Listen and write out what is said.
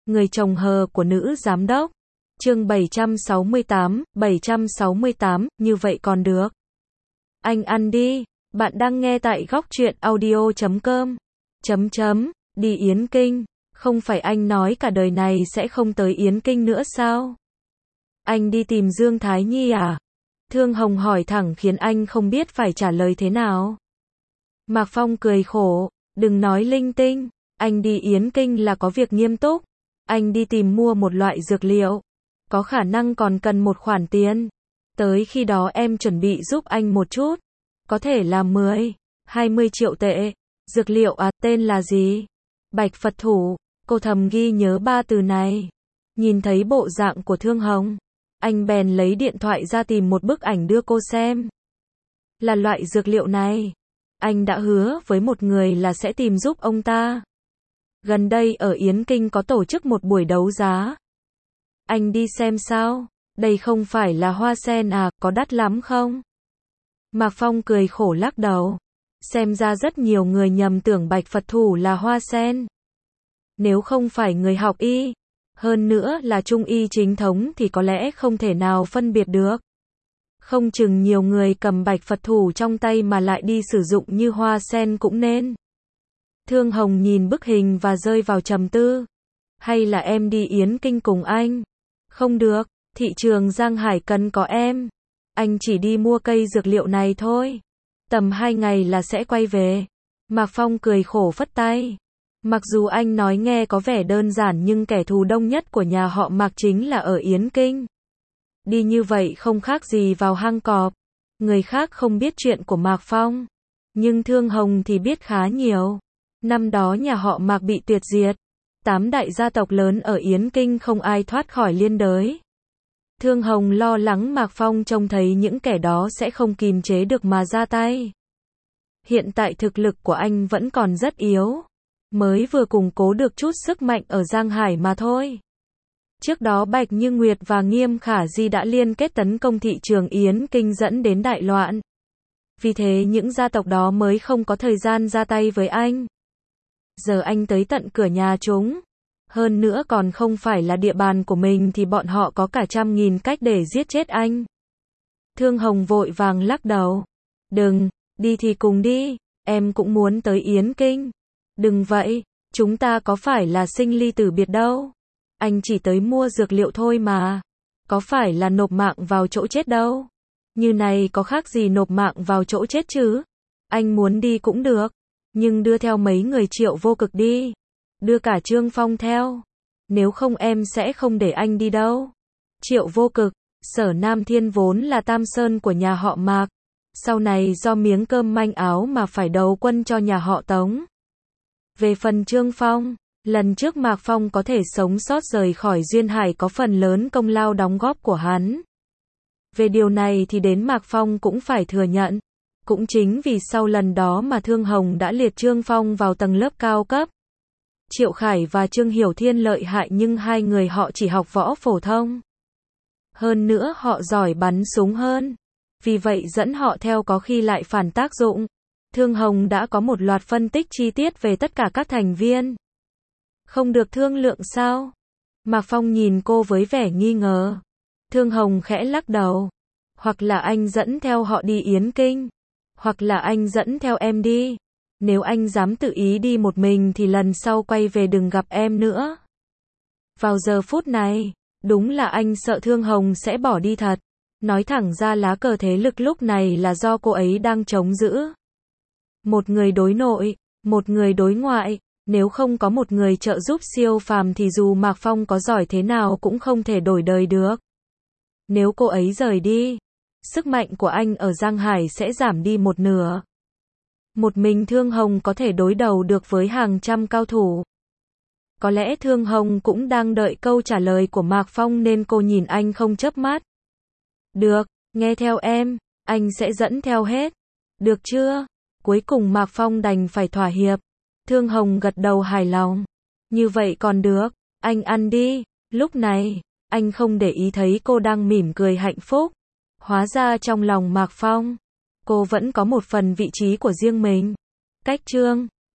Người chồng hờ của nữ giám đốc. Chương 768, như vậy còn được. Anh ăn đi. Bạn đang nghe tại góc truyện audio.com. Đi Yến Kinh. Không phải anh nói cả đời này sẽ không tới Yến Kinh nữa sao? Anh đi tìm Dương Thái Nhi à? Thương Hồng hỏi thẳng khiến anh không biết phải trả lời thế nào. Mạc Phong cười khổ. Đừng nói linh tinh. Anh đi Yến Kinh là có việc nghiêm túc. Anh đi tìm mua một loại dược liệu. Có khả năng còn cần một khoản tiền. Tới khi đó em chuẩn bị giúp anh một chút. Có thể là 10, 20 triệu tệ. Dược liệu à, tên là gì? Bạch Phật Thủ. Cô thầm ghi nhớ ba từ này. Nhìn thấy bộ dạng của Thương Hồng, anh bèn lấy điện thoại ra tìm một bức ảnh đưa cô xem. Là loại dược liệu này. Anh đã hứa với một người là sẽ tìm giúp ông ta. Gần đây ở Yến Kinh có tổ chức một buổi đấu giá. Anh đi xem sao? Đây không phải là hoa sen à, có đắt lắm không? Mạc Phong cười khổ lắc đầu. Xem ra rất nhiều người nhầm tưởng Bạch Phật Thủ là hoa sen. Nếu không phải người học y, hơn nữa là trung y chính thống thì có lẽ không thể nào phân biệt được. Không chừng nhiều người cầm Bạch Phật Thủ trong tay mà lại đi sử dụng như hoa sen cũng nên. Thương Hồng nhìn bức hình và rơi vào trầm tư. Hay là em đi Yến Kinh cùng anh? Không được, thị trường Giang Hải cần có em. Anh chỉ đi mua cây dược liệu này thôi. Tầm 2 ngày là sẽ quay về. Mạc Phong cười khổ phất tay. Mặc dù anh nói nghe có vẻ đơn giản nhưng kẻ thù đông nhất của nhà họ Mạc chính là ở Yến Kinh. Đi như vậy không khác gì vào hang cọp. Người khác không biết chuyện của Mạc Phong. Nhưng Thương Hồng thì biết khá nhiều. Năm đó nhà họ Mạc bị tuyệt diệt. 8 đại gia tộc lớn ở Yến Kinh không ai thoát khỏi liên đới. Thương Hồng lo lắng Mạc Phong trông thấy những kẻ đó sẽ không kìm chế được mà ra tay. Hiện tại thực lực của anh vẫn còn rất yếu. Mới vừa củng cố được chút sức mạnh ở Giang Hải mà thôi. Trước đó Bạch Như Nguyệt và Nghiêm Khả Di đã liên kết tấn công thị trường Yến Kinh dẫn đến đại loạn. Vì thế những gia tộc đó mới không có thời gian ra tay với anh. Giờ anh tới tận cửa nhà chúng. Hơn nữa còn không phải là địa bàn của mình thì bọn họ có cả 100.000 cách để giết chết anh. Thương Hồng vội vàng lắc đầu. Đừng, đi thì cùng đi, em cũng muốn tới Yến Kinh. Đừng vậy, chúng ta có phải là sinh ly tử biệt đâu. Anh chỉ tới mua dược liệu thôi mà. Có phải là nộp mạng vào chỗ chết đâu. Như này có khác gì nộp mạng vào chỗ chết chứ. Anh muốn đi cũng được. Nhưng đưa theo mấy người Triệu Vô Cực đi. Đưa cả Trương Phong theo. Nếu không em sẽ không để anh đi đâu. Triệu Vô Cực, Sở Nam Thiên vốn là Tam Sơn của nhà họ Mạc. Sau này do miếng cơm manh áo mà phải đầu quân cho nhà họ Tống. Về phần Trương Phong, lần trước Mạc Phong có thể sống sót rời khỏi Duyên Hải có phần lớn công lao đóng góp của hắn. Về điều này thì đến Mạc Phong cũng phải thừa nhận. Cũng chính vì sau lần đó mà Thương Hồng đã liệt Trương Phong vào tầng lớp cao cấp. Triệu Khải và Trương Hiểu Thiên lợi hại nhưng hai người họ chỉ học võ phổ thông. Hơn nữa họ giỏi bắn súng hơn. Vì vậy dẫn họ theo có khi lại phản tác dụng. Thương Hồng đã có một loạt phân tích chi tiết về tất cả các thành viên. Không được thương lượng sao? Mạc Phong nhìn cô với vẻ nghi ngờ. Thương Hồng khẽ lắc đầu. Hoặc là anh dẫn theo họ đi Yến Kinh. Hoặc là anh dẫn theo em đi. Nếu anh dám tự ý đi một mình thì lần sau quay về đừng gặp em nữa. Vào giờ phút này, đúng là anh sợ Thương Hồng sẽ bỏ đi thật. Nói thẳng ra lá cờ thế lực lúc này là do cô ấy đang chống giữ. Một người đối nội, một người đối ngoại. Nếu không có một người trợ giúp siêu phàm thì dù Mạc Phong có giỏi thế nào cũng không thể đổi đời được. Nếu cô ấy rời đi, sức mạnh của anh ở Giang Hải sẽ giảm đi một nửa. Một mình Thương Hồng có thể đối đầu được với hàng trăm cao thủ. Có lẽ Thương Hồng cũng đang đợi câu trả lời của Mạc Phong nên cô nhìn anh không chớp mắt. Được, nghe theo em, anh sẽ dẫn theo hết. Được chưa? Cuối cùng Mạc Phong đành phải thỏa hiệp. Thương Hồng gật đầu hài lòng. Như vậy còn được, anh ăn đi. Lúc này, anh không để ý thấy cô đang mỉm cười hạnh phúc. Hóa ra trong lòng Mạc Phong, cô vẫn có một phần vị trí của riêng mình. Cách chương